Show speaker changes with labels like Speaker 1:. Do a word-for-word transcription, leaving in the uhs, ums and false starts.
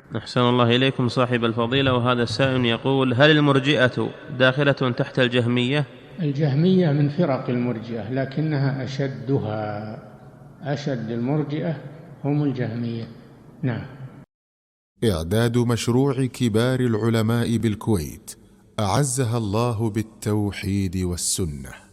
Speaker 1: أحسن الله إليكم صاحب الفضيلة. وهذا السائل يقول: هل المرجئة داخلة تحت الجهمية؟
Speaker 2: الجهمية من فرق المرجئة لكنها أشدها، أشد المرجئة هم الجهمية. نعم.
Speaker 3: إعداد مشروع كبار العلماء بالكويت أعزها الله بالتوحيد والسنة.